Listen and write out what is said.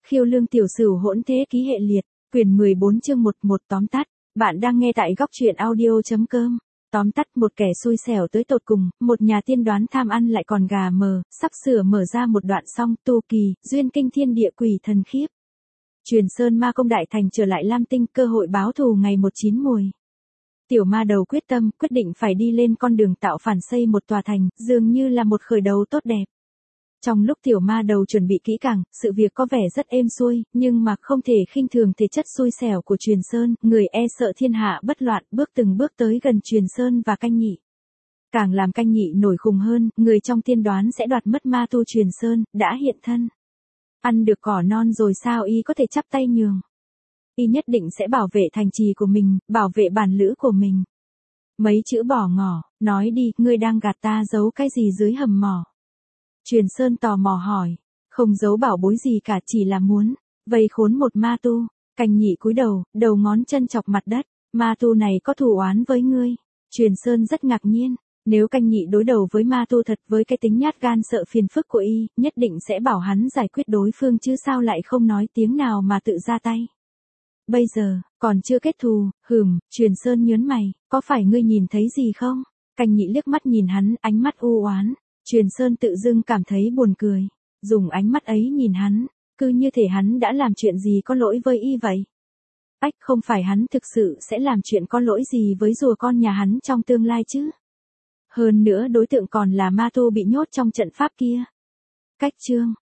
Khiêu Lương Tiểu Sửu hỗn thế ký hệ liệt, quyển 14 chương 11 tóm tắt. Bạn đang nghe tại góc truyện audio.com. Tóm tắt, một kẻ xui xẻo tới tột cùng, một nhà tiên đoán tham ăn lại còn gà mờ, sắp sửa mở ra một đoạn xong, tu kỳ, duyên kinh thiên địa quỷ thần khiếp. Truyền Sơn Ma Công đại thành trở lại Lam Tinh, cơ hội báo thù ngày một chín mùi. Tiểu ma đầu quyết tâm, quyết định phải đi lên con đường tạo phản xây một tòa thành, dường như là một khởi đầu tốt đẹp. Trong lúc tiểu ma đầu chuẩn bị kỹ càng, sự việc có vẻ rất êm xuôi, nhưng mà không thể khinh thường thể chất xui xẻo của Truyền Sơn, người e sợ thiên hạ bất loạn, bước từng bước tới gần Truyền Sơn và Canh Nhị. Càng làm Canh Nhị nổi khùng hơn, người trong tiên đoán sẽ đoạt mất ma tu Truyền Sơn, đã hiện thân. Ăn được cỏ non rồi sao y có thể chắp tay nhường. Y nhất định sẽ bảo vệ thành trì của mình, bảo vệ bản lữ của mình. Mấy chữ bỏ ngỏ, nói đi, ngươi đang gạt ta giấu cái gì dưới hầm mỏ. Truyền Sơn tò mò hỏi, không giấu bảo bối gì cả, chỉ là muốn vây khốn một ma tu. Canh Nhị cúi đầu, đầu ngón chân chọc mặt đất, ma tu này có thù oán với ngươi. Truyền Sơn rất ngạc nhiên, nếu Canh Nhị đối đầu với ma tu thật với cái tính nhát gan sợ phiền phức của y, nhất định sẽ bảo hắn giải quyết đối phương chứ sao lại không nói tiếng nào mà tự ra tay. Bây giờ, còn chưa kết thù, Truyền Sơn nhớn mày, có phải ngươi nhìn thấy gì không? Canh Nhị liếc mắt nhìn hắn, ánh mắt u oán. Truyền Sơn tự dưng cảm thấy buồn cười, dùng ánh mắt ấy nhìn hắn, cứ như thể hắn đã làm chuyện gì có lỗi với y vậy. Ách, không phải hắn thực sự sẽ làm chuyện có lỗi gì với rùa con nhà hắn trong tương lai chứ? Hơn nữa đối tượng còn là ma tu bị nhốt trong trận pháp kia. Cách chương